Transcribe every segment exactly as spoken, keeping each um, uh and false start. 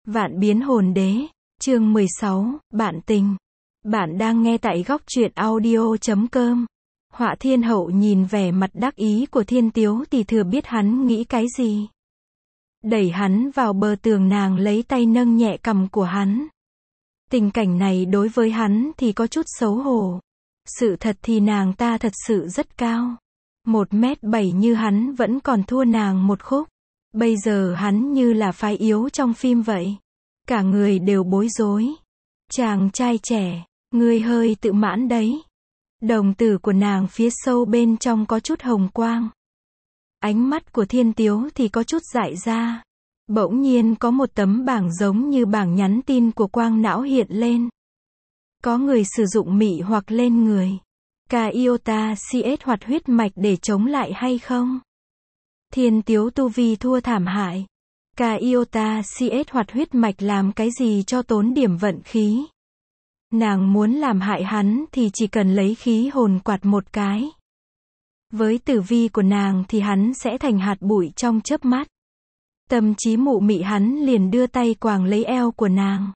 Vạn biến hồn đế, chương mười sáu, bạn tình. Bạn đang nghe tại góc truyện audio chấm com. Họa Thiên Hậu nhìn vẻ mặt đắc ý của Thiên Tiếu thì thừa biết hắn nghĩ cái gì. Đẩy hắn vào bờ tường, nàng lấy tay nâng nhẹ cằm của hắn. Tình cảnh này đối với hắn thì có chút xấu hổ. Sự thật thì nàng ta thật sự rất cao. Một mét bảy như hắn vẫn còn thua nàng một khúc. Bây giờ hắn như là phái yếu trong phim vậy. Cả người đều bối rối. Chàng trai trẻ, ngươi hơi tự mãn đấy. Đồng tử của nàng phía sâu bên trong có chút hồng quang. Ánh mắt của Thiên Tiếu thì có chút dại ra. Bỗng nhiên có một tấm bảng giống như bảng nhắn tin của quang não hiện lên. Có người sử dụng mị hoặc lên người. Ca iota cs hoạt huyết mạch để chống lại hay không? Thiên Tiếu tu vi thua thảm hại. Ca iota cs hoạt huyết mạch làm cái gì cho tốn điểm vận khí. Nàng muốn làm hại hắn thì chỉ cần lấy khí hồn quạt một cái. Với tử vi của nàng thì hắn sẽ thành hạt bụi trong chớp mắt. Tâm trí mụ mị hắn liền đưa tay quàng lấy eo của nàng.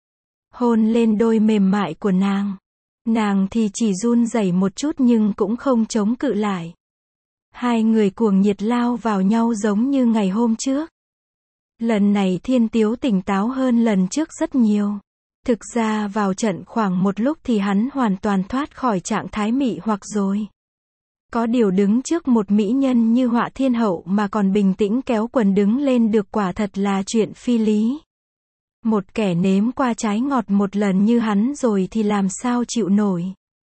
Hôn lên đôi mềm mại của nàng. Nàng thì chỉ run rẩy một chút nhưng cũng không chống cự lại. Hai người cuồng nhiệt lao vào nhau giống như ngày hôm trước. Lần này Thiên Tiếu tỉnh táo hơn lần trước rất nhiều. Thực ra vào trận khoảng một lúc thì hắn hoàn toàn thoát khỏi trạng thái mị hoặc rồi. Có điều đứng trước một mỹ nhân như Họa Thiên Hậu mà còn bình tĩnh kéo quần đứng lên được quả thật là chuyện phi lý. Một kẻ nếm qua trái ngọt một lần như hắn rồi thì làm sao chịu nổi.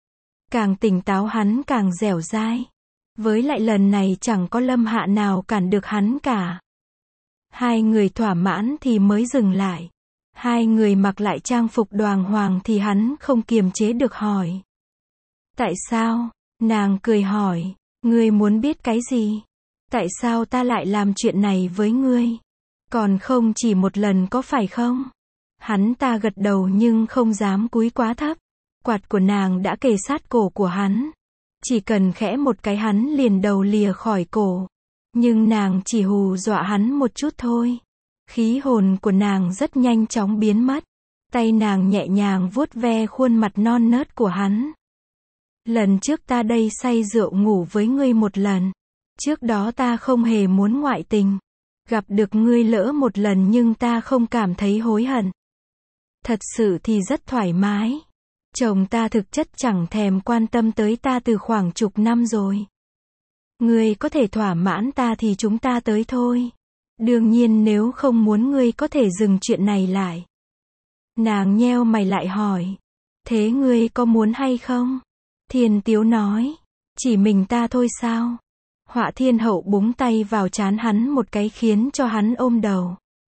Càng tỉnh táo hắn càng dẻo dai. Với lại lần này chẳng có Lâm Hạ nào cản được hắn cả. Hai người thỏa mãn thì mới dừng lại. Hai người mặc lại trang phục đoàng hoàng thì hắn không kiềm chế được hỏi. Tại sao? Nàng cười hỏi. Ngươi muốn biết cái gì? Tại sao ta lại làm chuyện này với ngươi? Còn không chỉ một lần có phải không? Hắn ta gật đầu nhưng không dám cúi quá thấp. Quạt của nàng đã kề sát cổ của hắn. Chỉ cần khẽ một cái hắn liền đầu lìa khỏi cổ. Nhưng nàng chỉ hù dọa hắn một chút thôi. Khí hồn của nàng rất nhanh chóng biến mất. Tay nàng nhẹ nhàng vuốt ve khuôn mặt non nớt của hắn. Lần trước ta đây say rượu ngủ với ngươi một lần. Trước đó ta không hề muốn ngoại tình. Gặp được ngươi lỡ một lần nhưng ta không cảm thấy hối hận. Thật sự thì rất thoải mái. Chồng ta thực chất chẳng thèm quan tâm tới ta từ khoảng chục năm rồi. Ngươi có thể thỏa mãn ta thì chúng ta tới thôi. Đương nhiên nếu không muốn ngươi có thể dừng chuyện này lại. Nàng nheo mày lại hỏi. Thế ngươi có muốn hay không? Thiên Tiếu nói. Chỉ mình ta thôi sao? Họa Thiên Hậu búng tay vào trán hắn một cái khiến cho hắn ôm đầu.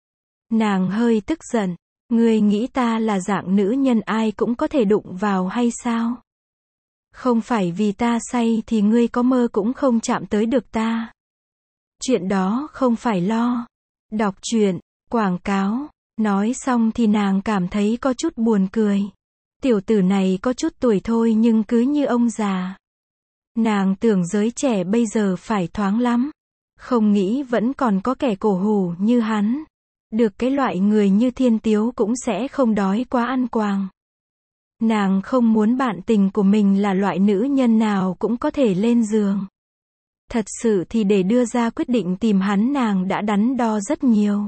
Nàng hơi tức giận. Ngươi nghĩ ta là dạng nữ nhân ai cũng có thể đụng vào hay sao? Không phải vì ta say thì ngươi có mơ cũng không chạm tới được ta. Chuyện đó không phải lo. Đọc truyện, quảng cáo. Nói xong thì nàng cảm thấy có chút buồn cười. Tiểu tử này có chút tuổi thôi nhưng cứ như ông già. Nàng tưởng giới trẻ bây giờ phải thoáng lắm. Không nghĩ vẫn còn có kẻ cổ hủ như hắn. Được cái loại người như Thiên Tiếu cũng sẽ không đói quá ăn quàng. Nàng không muốn bạn tình của mình là loại nữ nhân nào cũng có thể lên giường. Thật sự thì để đưa ra quyết định tìm hắn nàng đã đắn đo rất nhiều.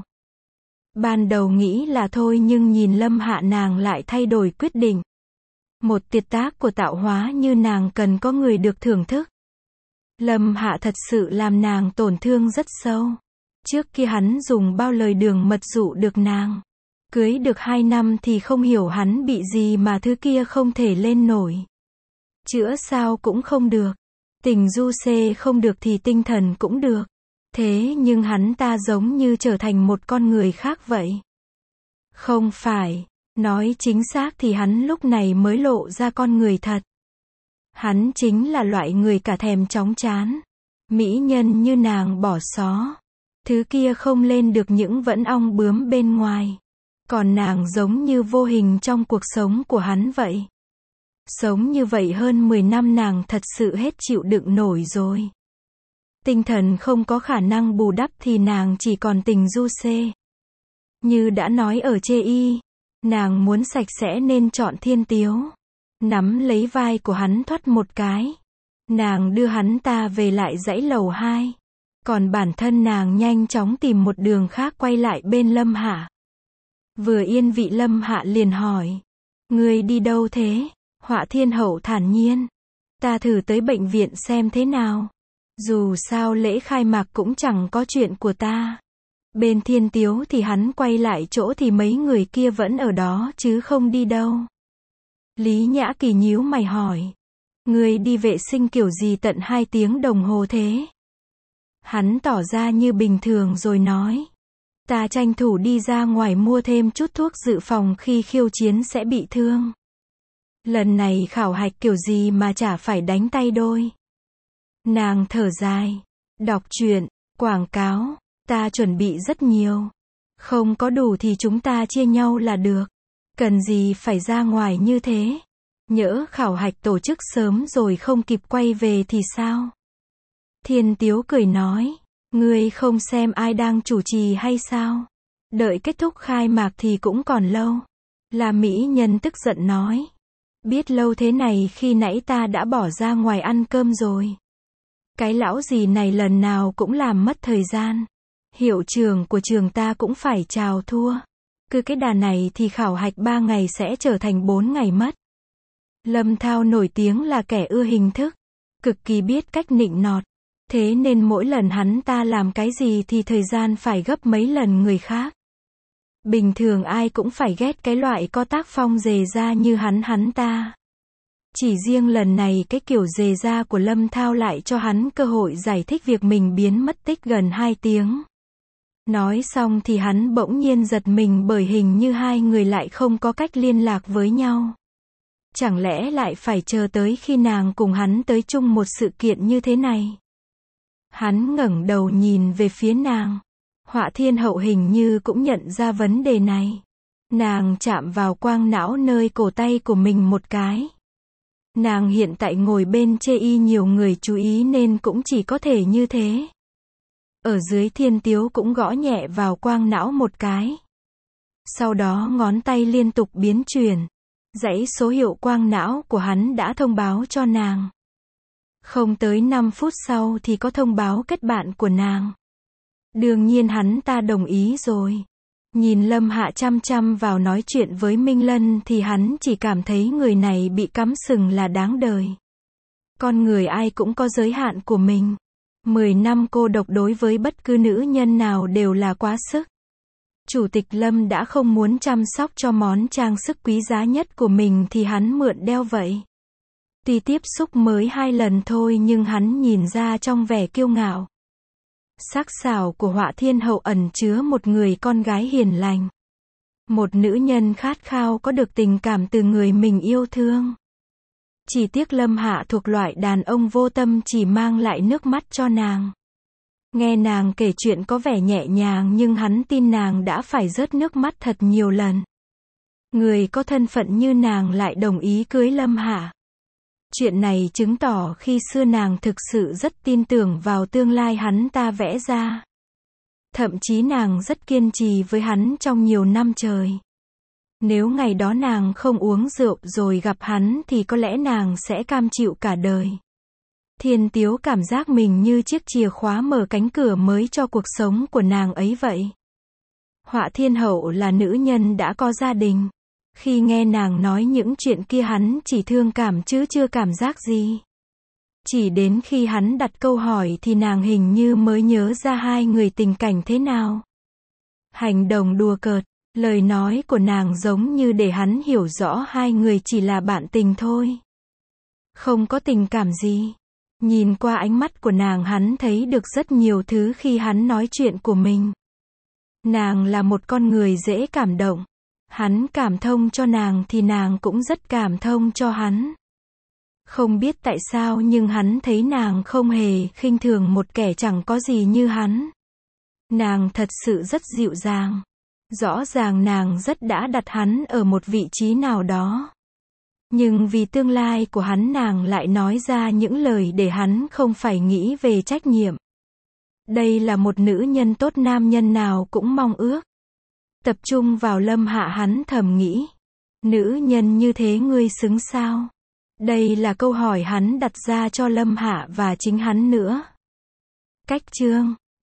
Ban đầu nghĩ là thôi nhưng nhìn Lâm Hạ nàng lại thay đổi quyết định. Một tuyệt tác của tạo hóa như nàng cần có người được thưởng thức. Lâm Hạ thật sự làm nàng tổn thương rất sâu. Trước kia hắn dùng bao lời đường mật dụ được nàng. Cưới được hai năm thì không hiểu hắn bị gì mà thứ kia không thể lên nổi. Chữa sao cũng không được. Tình du xê không được thì tinh thần cũng được. Thế nhưng hắn ta giống như trở thành một con người khác vậy. Không phải. Nói chính xác thì hắn lúc này mới lộ ra con người thật. Hắn chính là loại người cả thèm chóng chán. Mỹ nhân như nàng bỏ xó. Thứ kia không lên được những vẫn ong bướm bên ngoài. Còn nàng giống như vô hình trong cuộc sống của hắn vậy. Sống như vậy hơn mười năm nàng thật sự hết chịu đựng nổi rồi. Tinh thần không có khả năng bù đắp thì nàng chỉ còn tình du xê. Như đã nói ở chê y, nàng muốn sạch sẽ nên chọn Thiên Tiếu. Nắm lấy vai của hắn thoắt một cái. Nàng đưa hắn ta về lại dãy lầu hai. Còn bản thân nàng nhanh chóng tìm một đường khác quay lại bên Lâm Hạ. Vừa yên vị Lâm Hạ liền hỏi. Ngươi đi đâu thế? Họa Thiên Hậu thản nhiên. Ta thử tới bệnh viện xem thế nào. Dù sao lễ khai mạc cũng chẳng có chuyện của ta. Bên Thiên Tiếu thì hắn quay lại chỗ thì mấy người kia vẫn ở đó chứ không đi đâu. Lý Nhã Kỳ nhíu mày hỏi. Ngươi đi vệ sinh kiểu gì tận hai tiếng đồng hồ thế? Hắn tỏ ra như bình thường rồi nói. Ta tranh thủ đi ra ngoài mua thêm chút thuốc dự phòng khi khiêu chiến sẽ bị thương. Lần này khảo hạch kiểu gì mà chả phải đánh tay đôi. Nàng thở dài. Đọc truyện, quảng cáo, ta chuẩn bị rất nhiều. Không có đủ thì chúng ta chia nhau là được. Cần gì phải ra ngoài như thế? Nhỡ khảo hạch tổ chức sớm rồi không kịp quay về thì sao? Thiên Tiếu cười nói. Ngươi không xem ai đang chủ trì hay sao? Đợi kết thúc khai mạc thì cũng còn lâu. La mỹ nhân tức giận nói. Biết lâu thế này khi nãy ta đã bỏ ra ngoài ăn cơm rồi. Cái lão gì này lần nào cũng làm mất thời gian. Hiệu trưởng của trường ta cũng phải chào thua. Cứ cái đà này thì khảo hạch ba ngày sẽ trở thành bốn ngày mất. Lâm Thao nổi tiếng là kẻ ưa hình thức. Cực kỳ biết cách nịnh nọt. Thế nên mỗi lần hắn ta làm cái gì thì thời gian phải gấp mấy lần người khác. Bình thường ai cũng phải ghét cái loại có tác phong dề da như hắn hắn ta. Chỉ riêng lần này cái kiểu dề da của Lâm Thao lại cho hắn cơ hội giải thích việc mình biến mất tích gần hai tiếng. Nói xong thì hắn bỗng nhiên giật mình bởi hình như hai người lại không có cách liên lạc với nhau. Chẳng lẽ lại phải chờ tới khi nàng cùng hắn tới chung một sự kiện như thế này? Hắn ngẩng đầu nhìn về phía nàng. Họa Thiên Hậu hình như cũng nhận ra vấn đề này. Nàng chạm vào quang não nơi cổ tay của mình một cái. Nàng hiện tại ngồi bên chê y nhiều người chú ý nên cũng chỉ có thể như thế. Ở dưới Thiên Tiếu cũng gõ nhẹ vào quang não một cái. Sau đó ngón tay liên tục biến chuyển. Dãy số hiệu quang não của hắn đã thông báo cho nàng. Không tới năm phút sau thì có thông báo kết bạn của nàng. Đương nhiên hắn ta đồng ý rồi. Nhìn Lâm Hạ chăm chăm vào nói chuyện với Minh Lân thì hắn chỉ cảm thấy người này bị cắm sừng là đáng đời. Con người ai cũng có giới hạn của mình. Mười năm cô độc đối với bất cứ nữ nhân nào đều là quá sức. Chủ tịch Lâm đã không muốn chăm sóc cho món trang sức quý giá nhất của mình thì hắn mượn đeo vậy. Tuy tiếp xúc mới hai lần thôi nhưng hắn nhìn ra trong vẻ kiêu ngạo. Sắc sảo của Họa Thiên Hậu ẩn chứa một người con gái hiền lành. Một nữ nhân khát khao có được tình cảm từ người mình yêu thương. Chỉ tiếc Lâm Hạ thuộc loại đàn ông vô tâm chỉ mang lại nước mắt cho nàng. Nghe nàng kể chuyện có vẻ nhẹ nhàng nhưng hắn tin nàng đã phải rớt nước mắt thật nhiều lần. Người có thân phận như nàng lại đồng ý cưới Lâm Hạ. Chuyện này chứng tỏ khi xưa nàng thực sự rất tin tưởng vào tương lai hắn ta vẽ ra. Thậm chí nàng rất kiên trì với hắn trong nhiều năm trời. Nếu ngày đó nàng không uống rượu rồi gặp hắn thì có lẽ nàng sẽ cam chịu cả đời. Thiên Tiếu cảm giác mình như chiếc chìa khóa mở cánh cửa mới cho cuộc sống của nàng ấy vậy. Họa Thiên Hậu là nữ nhân đã có gia đình. Khi nghe nàng nói những chuyện kia hắn chỉ thương cảm chứ chưa cảm giác gì. Chỉ đến khi hắn đặt câu hỏi thì nàng hình như mới nhớ ra hai người tình cảnh thế nào. Hành động đùa cợt, lời nói của nàng giống như để hắn hiểu rõ hai người chỉ là bạn tình thôi. Không có tình cảm gì. Nhìn qua ánh mắt của nàng hắn thấy được rất nhiều thứ khi hắn nói chuyện của mình. Nàng là một con người dễ cảm động. Hắn cảm thông cho nàng thì nàng cũng rất cảm thông cho hắn. Không biết tại sao nhưng hắn thấy nàng không hề khinh thường một kẻ chẳng có gì như hắn. Nàng thật sự rất dịu dàng. Rõ ràng nàng rất đã đặt hắn ở một vị trí nào đó. Nhưng vì tương lai của hắn nàng lại nói ra những lời để hắn không phải nghĩ về trách nhiệm. Đây là một nữ nhân tốt nam nhân nào cũng mong ước. Tập trung vào Lâm Hạ hắn thầm nghĩ. Nữ nhân như thế ngươi xứng sao? Đây là câu hỏi hắn đặt ra cho Lâm Hạ và chính hắn nữa. Cách chương